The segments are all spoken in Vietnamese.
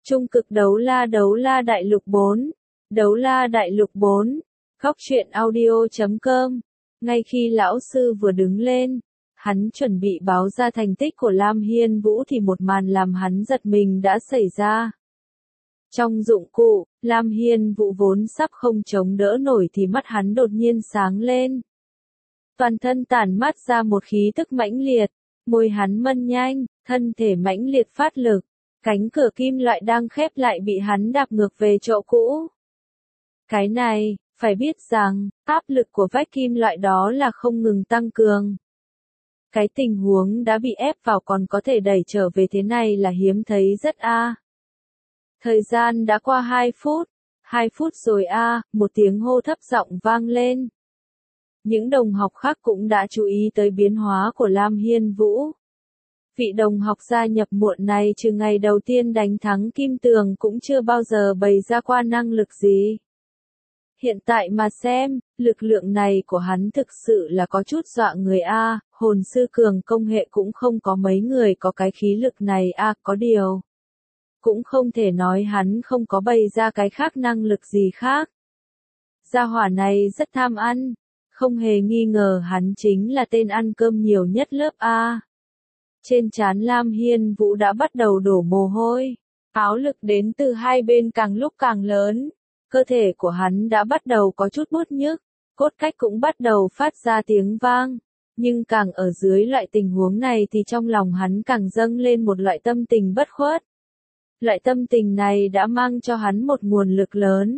Trung cực đấu la đại lục 4. Đấu la đại lục 4. Góc truyện audio.com. Ngay khi lão sư vừa đứng lên, hắn chuẩn bị báo ra thành tích của Lam Hiên Vũ thì một màn làm hắn giật mình đã xảy ra. Trong dụng cụ, Lam Hiên Vũ vốn sắp không chống đỡ nổi thì mắt hắn đột nhiên sáng lên. Toàn thân tản mát ra một khí tức mãnh liệt, môi hắn mân nhanh, thân thể mãnh liệt phát lực. Cánh cửa kim loại đang khép lại bị hắn đạp ngược về chỗ cũ. Cái này, phải biết rằng, áp lực của vách kim loại đó là không ngừng tăng cường. Cái tình huống đã bị ép vào còn có thể đẩy trở về thế này là hiếm thấy rất a. Thời gian đã qua 2 phút. 2 phút rồi a, một tiếng hô thấp giọng vang lên. Những đồng học khác cũng đã chú ý tới biến hóa của Lam Hiên Vũ. Vị đồng học gia nhập muộn này trừ ngày đầu tiên đánh thắng Kim Tường cũng chưa bao giờ bày ra qua năng lực gì. Hiện tại mà xem, lực lượng này của hắn thực sự là có chút dọa người a, hồn sư cường công hệ cũng không có mấy người có cái khí lực này a, có điều. Cũng không thể nói hắn không có bày ra cái khác năng lực gì khác. Gia hỏa này rất tham ăn, không hề nghi ngờ hắn chính là tên ăn cơm nhiều nhất lớp A. Trên trán Lam Hiên Vũ đã bắt đầu đổ mồ hôi, áp lực đến từ hai bên càng lúc càng lớn, cơ thể của hắn đã bắt đầu có chút buốt nhức, cốt cách cũng bắt đầu phát ra tiếng vang, nhưng càng ở dưới loại tình huống này thì trong lòng hắn càng dâng lên một loại tâm tình bất khuất. Loại tâm tình này đã mang cho hắn một nguồn lực lớn.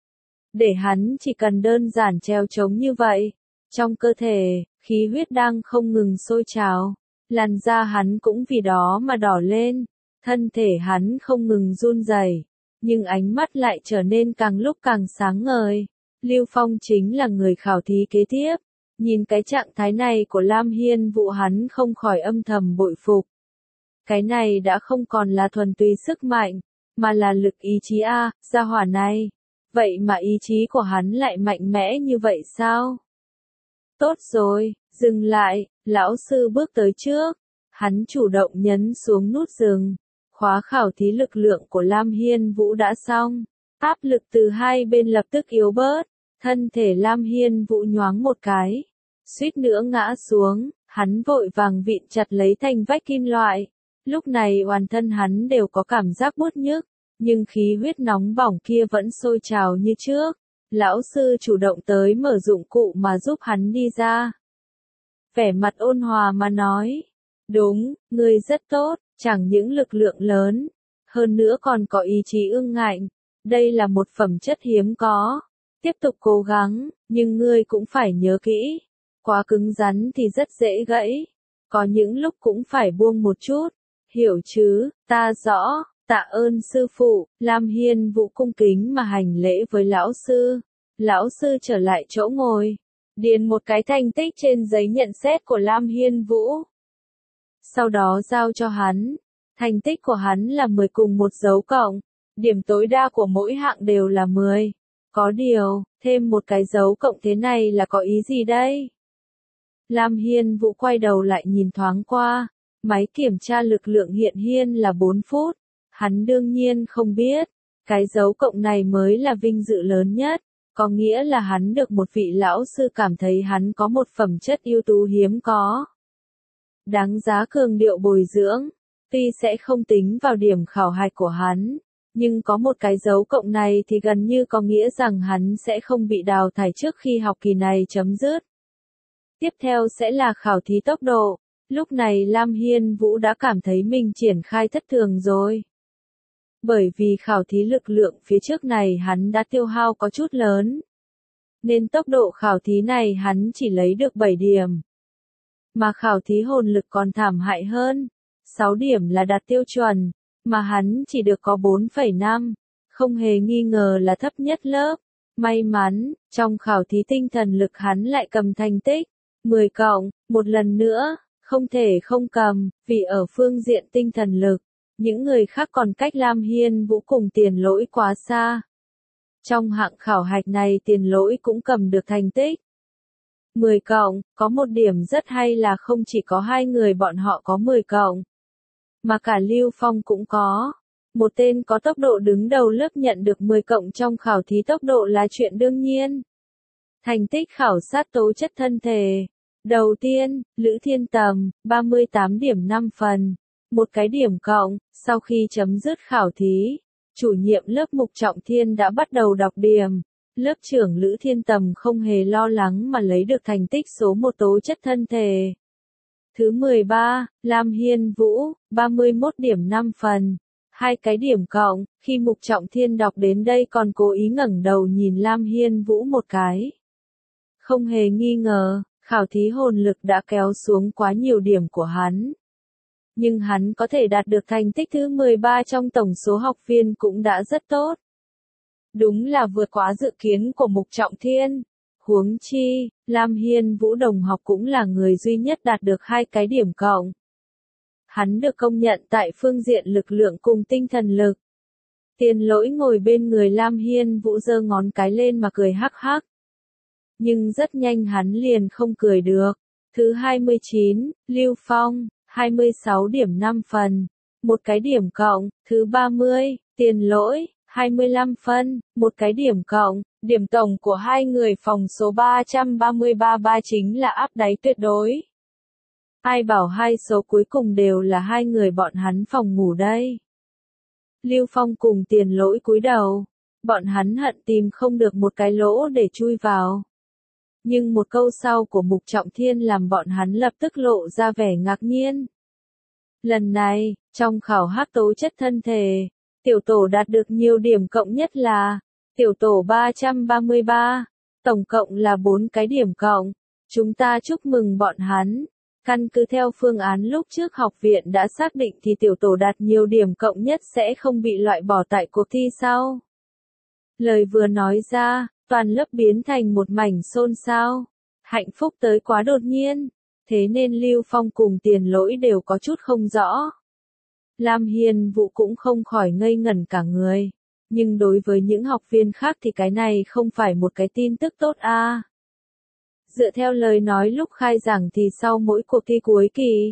Để hắn chỉ cần đơn giản treo trống như vậy, trong cơ thể, khí huyết đang không ngừng sôi trào. Làn da hắn cũng vì đó mà đỏ lên, thân thể hắn không ngừng run rẩy, nhưng ánh mắt lại trở nên càng lúc càng sáng ngời. Lưu Phong chính là người khảo thí kế tiếp, nhìn cái trạng thái này của Lam Hiên Vũ hắn không khỏi âm thầm bội phục. Cái này đã không còn là thuần túy sức mạnh, mà là lực ý chí a, gia hỏa này. Vậy mà ý chí của hắn lại mạnh mẽ như vậy sao? Tốt rồi, dừng lại, lão sư bước tới trước. Hắn chủ động nhấn xuống nút dừng. Khóa khảo thí lực lượng của Lam Hiên Vũ đã xong. Áp lực từ hai bên lập tức yếu bớt. Thân thể Lam Hiên Vũ nhoáng một cái. Suýt nữa ngã xuống, hắn vội vàng vịn chặt lấy thành vách kim loại. Lúc này toàn thân hắn đều có cảm giác buốt nhức. Nhưng khí huyết nóng bỏng kia vẫn sôi trào như trước. Lão sư chủ động tới mở dụng cụ mà giúp hắn đi ra. Vẻ mặt ôn hòa mà nói. Đúng, ngươi rất tốt, chẳng những lực lượng lớn. Hơn nữa còn có ý chí ương ngạnh. Đây là một phẩm chất hiếm có. Tiếp tục cố gắng, nhưng ngươi cũng phải nhớ kỹ. Quá cứng rắn thì rất dễ gãy. Có những lúc cũng phải buông một chút. Hiểu chứ, ta rõ. Tạ ơn sư phụ, Lam Hiên Vũ cung kính mà hành lễ với lão sư. Lão sư trở lại chỗ ngồi, điền một cái thành tích trên giấy nhận xét của Lam Hiên Vũ. Sau đó giao cho hắn. Thành tích của hắn là 10 cùng một dấu cộng. Điểm tối đa của mỗi hạng đều là 10. Có điều, thêm một cái dấu cộng thế này là có ý gì đây? Lam Hiên Vũ quay đầu lại nhìn thoáng qua. Máy kiểm tra lực lượng hiện hiên là 4 phút. Hắn đương nhiên không biết, cái dấu cộng này mới là vinh dự lớn nhất, có nghĩa là hắn được một vị lão sư cảm thấy hắn có một phẩm chất ưu tú hiếm có. Đáng giá cường điệu bồi dưỡng, tuy sẽ không tính vào điểm khảo hạch của hắn, nhưng có một cái dấu cộng này thì gần như có nghĩa rằng hắn sẽ không bị đào thải trước khi học kỳ này chấm dứt. Tiếp theo sẽ là khảo thí tốc độ, lúc này Lam Hiên Vũ đã cảm thấy mình triển khai thất thường rồi. Bởi vì khảo thí lực lượng phía trước này hắn đã tiêu hao có chút lớn. Nên tốc độ khảo thí này hắn chỉ lấy được 7 điểm. Mà khảo thí hồn lực còn thảm hại hơn. 6 điểm là đạt tiêu chuẩn, mà hắn chỉ được có 4,5. Không hề nghi ngờ là thấp nhất lớp. May mắn, trong khảo thí tinh thần lực hắn lại cầm thành tích 10 cộng, một lần nữa, không thể không cầm, vì ở phương diện tinh thần lực. Những người khác còn cách Lam Hiên Vũ cùng Tiền Lỗi quá xa. Trong hạng khảo hạch này Tiền Lỗi cũng cầm được thành tích 10 cộng, có một điểm rất hay là không chỉ có hai người bọn họ có 10 cộng, mà cả Lưu Phong cũng có. Một tên có tốc độ đứng đầu lớp nhận được 10 cộng trong khảo thí tốc độ là chuyện đương nhiên. Thành tích khảo sát tố chất thân thể. Đầu tiên, Lữ Thiên Tầm, 38 điểm 5 phần. Một cái điểm cộng, sau khi chấm dứt khảo thí, chủ nhiệm lớp Mục Trọng Thiên đã bắt đầu đọc điểm. Lớp trưởng Lữ Thiên Tầm không hề lo lắng mà lấy được thành tích số 1 tố chất thân thể. Thứ 13, Lam Hiên Vũ, 31 điểm 5 phần. Hai cái điểm cộng, khi Mục Trọng Thiên đọc đến đây còn cố ý ngẩng đầu nhìn Lam Hiên Vũ một cái. Không hề nghi ngờ, khảo thí hồn lực đã kéo xuống quá nhiều điểm của hắn. Nhưng hắn có thể đạt được thành tích thứ 13 trong tổng số học viên cũng đã rất tốt. Đúng là vượt quá dự kiến của Mục Trọng Thiên. Huống chi, Lam Hiên Vũ đồng học cũng là người duy nhất đạt được hai cái điểm cộng. Hắn được công nhận tại phương diện lực lượng cùng tinh thần lực. Tiền Lỗi ngồi bên người Lam Hiên Vũ giơ ngón cái lên mà cười hắc hắc. Nhưng rất nhanh hắn liền không cười được. Thứ 29, Lưu Phong, 26 điểm 5 phần. Một cái điểm cộng. Thứ 30, Tiền Lỗi, 25 phân. Một cái điểm cộng. Điểm tổng của hai người phòng số 333 chính là áp đáy tuyệt đối. Ai bảo hai số cuối cùng đều là hai người bọn hắn phòng ngủ đây. Lưu Phong cùng Tiền Lỗi cúi đầu. Bọn hắn hận tìm không được một cái lỗ để chui vào. Nhưng một câu sau của Mục Trọng Thiên làm bọn hắn lập tức lộ ra vẻ ngạc nhiên. Lần này, trong khảo hắc tố chất thân thể, tiểu tổ đạt được nhiều điểm cộng nhất là tiểu tổ 333, tổng cộng là 4 cái điểm cộng. Chúng ta chúc mừng bọn hắn. Căn cứ theo phương án lúc trước học viện đã xác định thì tiểu tổ đạt nhiều điểm cộng nhất sẽ không bị loại bỏ tại cuộc thi sau. Lời vừa nói ra, toàn lớp biến thành một mảnh xôn xao. Hạnh phúc tới quá đột nhiên, thế nên Lưu Phong cùng Tiền Lỗi đều có chút không rõ. Lam Hiên Vũ cũng không khỏi ngây ngẩn cả người. Nhưng đối với những học viên khác thì cái này không phải một cái tin tức tốt a. Dựa theo lời nói lúc khai giảng thì sau mỗi cuộc thi cuối kỳ,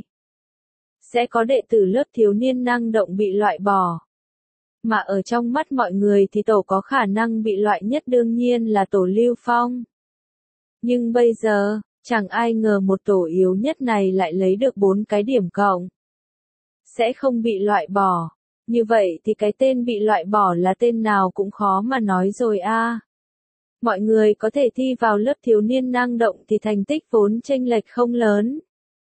sẽ có đệ tử lớp thiếu niên năng động bị loại bỏ. Mà ở trong mắt mọi người thì tổ có khả năng bị loại nhất đương nhiên là tổ Lưu Phong. Nhưng bây giờ, chẳng ai ngờ một tổ yếu nhất này lại lấy được 4 cái điểm cộng. Sẽ không bị loại bỏ. Như vậy thì cái tên bị loại bỏ là tên nào cũng khó mà nói rồi a. Mọi người có thể thi vào lớp thiếu niên năng động thì thành tích vốn chênh lệch không lớn.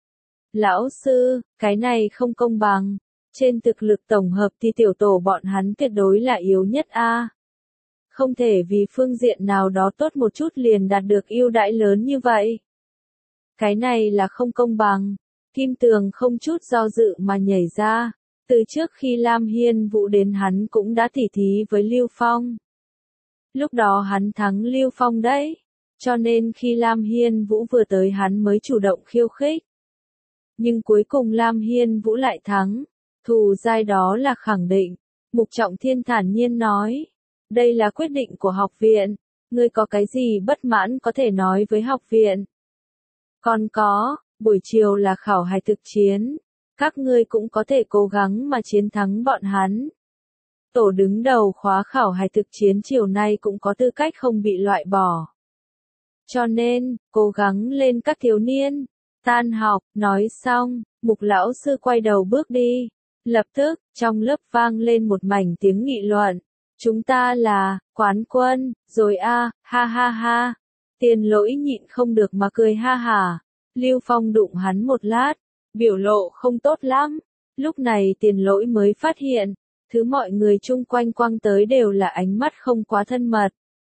Lão sư, cái này không công bằng. Trên thực lực tổng hợp thì tiểu tổ bọn hắn tuyệt đối là yếu nhất a. Không thể vì phương diện nào đó tốt một chút liền đạt được ưu đãi lớn như vậy. Cái này là không công bằng. Kim Tường không chút do dự mà nhảy ra. Từ trước khi Lam Hiên Vũ đến hắn cũng đã tỉ thí với Lưu Phong. Lúc đó hắn thắng Lưu Phong đấy. Cho nên khi Lam Hiên Vũ vừa tới hắn mới chủ động khiêu khích. Nhưng cuối cùng Lam Hiên Vũ lại thắng. Thù dai đó là khẳng định. Mục Trọng Thiên thản nhiên nói. Đây là quyết định của học viện. Ngươi có cái gì bất mãn có thể nói với học viện. Còn có, buổi chiều là khảo hài thực chiến. Các ngươi cũng có thể cố gắng mà chiến thắng bọn hắn. Tổ đứng đầu khóa khảo hài thực chiến chiều nay cũng có tư cách không bị loại bỏ. Cho nên, cố gắng lên các thiếu niên. Tan học, nói xong, Mục lão sư quay đầu bước đi. Lập tức, trong lớp vang lên một mảnh tiếng nghị luận. Chúng ta là, quán quân, rồi a, ha ha ha. Tiền Lỗi nhịn không được mà cười ha hả. Lưu Phong đụng hắn một lát, biểu lộ không tốt lắm. Lúc này Tiền Lỗi mới phát hiện, thứ mọi người chung quanh quăng tới đều là ánh mắt không quá thân mật.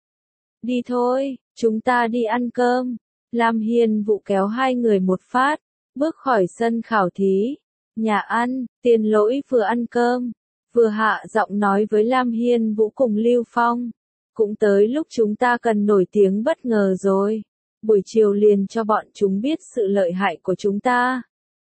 Đi thôi, chúng ta đi ăn cơm. Lam Hiên Vũ kéo hai người một phát, bước khỏi sân khảo thí. Nhà ăn, Tiền Lỗi vừa ăn cơm, vừa hạ giọng nói với Lam Hiên Vũ cùng Lưu Phong. Cũng tới lúc chúng ta cần nổi tiếng bất ngờ rồi. Buổi chiều liền cho bọn chúng biết sự lợi hại của chúng ta.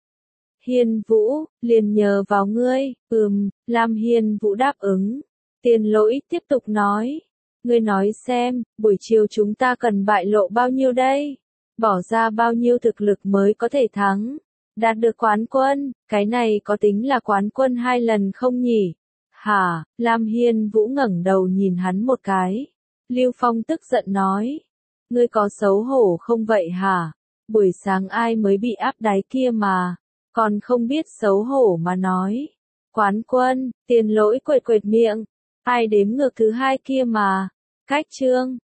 Hiên Vũ, liền nhờ vào ngươi. Lam Hiên Vũ đáp ứng. Tiền Lỗi tiếp tục nói. Ngươi nói xem, buổi chiều chúng ta cần bại lộ bao nhiêu đây? Bỏ ra bao nhiêu thực lực mới có thể thắng? Đạt được quán quân, cái này có tính là quán quân 2 lần không nhỉ? Hả? Lam Hiên Vũ ngẩng đầu nhìn hắn một cái. Lưu Phong tức giận nói. Ngươi có xấu hổ không vậy hả? Buổi sáng ai mới bị áp đáy kia mà. Còn không biết xấu hổ mà nói. Quán Quân, Tiền Lỗi quệt quệt miệng. Ai đếm ngược thứ hai kia mà. Cách Trương.